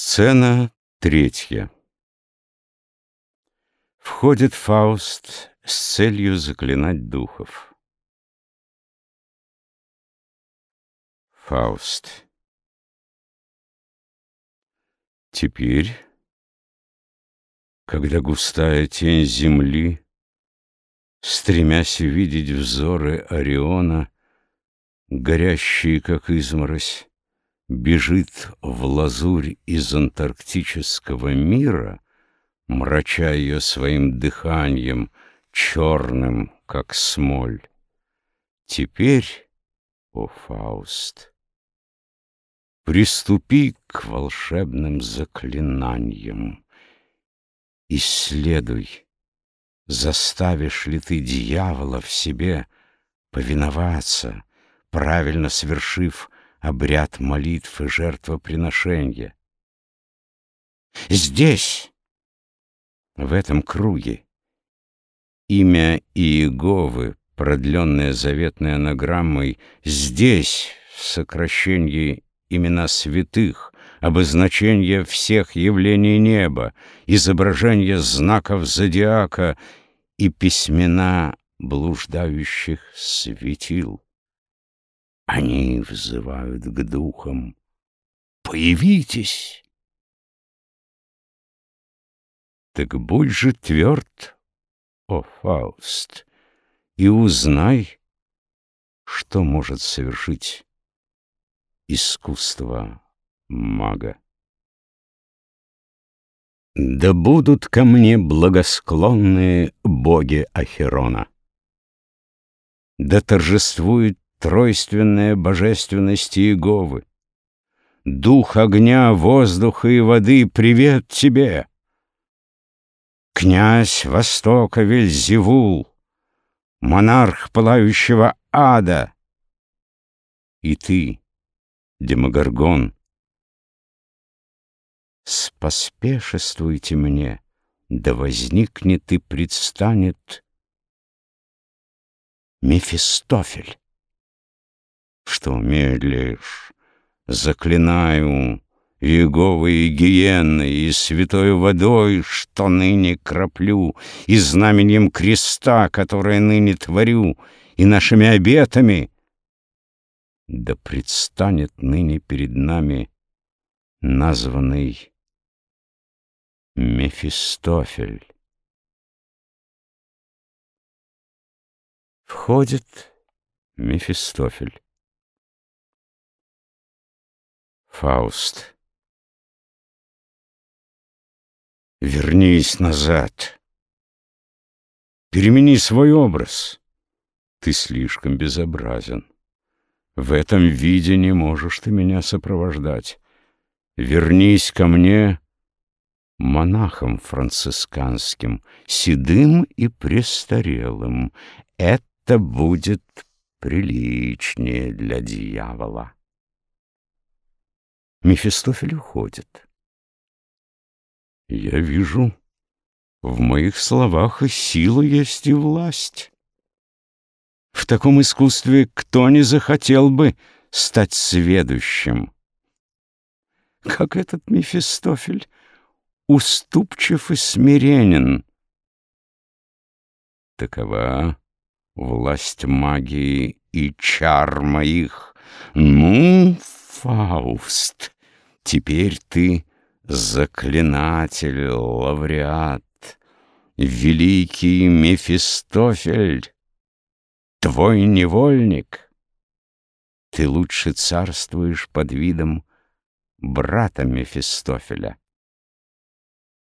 Сцена третья. Входит Фауст с целью заклинать духов. Фауст. Теперь, когда густая тень земли, стремясь видеть взоры Ориона, горящие, как изморозь, бежит в лазурь из антарктического мира, мрача ее своим дыханием, черным, как смоль. Теперь, о Фауст, приступи к волшебным заклинаниям. Исследуй, заставишь ли ты дьявола в себе повиноваться, правильно совершив обряд молитв и жертвоприношения. Здесь, в этом круге, имя Иеговы, продленное заветной анаграммой, здесь, в сокращении имена святых, обозначение всех явлений неба, изображение знаков зодиака и письмена блуждающих светил. Они взывают к духам: «Появитесь!» Так будь же тверд, о Фауст, и узнай, что может совершить искусство мага. Да будут ко мне благосклонные боги Ахерона. Да торжествует тройственная божественность Иеговы. Дух огня, воздуха и воды, привет тебе! Князь Востока Вельзевул, монарх пылающего ада, и ты, Демогоргон, споспешествуйте мне, да возникнет и предстанет Мефистофель. Что медлишь? Заклинаю Иеговой и гиенной, и святой водой, что ныне краплю, и знаменем креста, которое ныне творю, и нашими обетами. Да предстанет ныне перед нами названный Мефистофель. Входит Мефистофель. Фауст. Вернись назад. Перемени свой образ. Ты слишком безобразен. В этом виде не можешь ты меня сопровождать. Вернись ко мне монахом францисканским, седым и престарелым. Это будет приличнее для дьявола. Мефистофель уходит. Я вижу, в моих словах и сила есть, и власть. В таком искусстве кто не захотел бы стать сведущим? Как этот Мефистофель уступчив и смиренен. Такова власть магии и чар моих. Ну, Фауст, теперь ты заклинатель, лауреат, великий Мефистофель, твой невольник. Ты лучше царствуешь под видом брата Мефистофеля.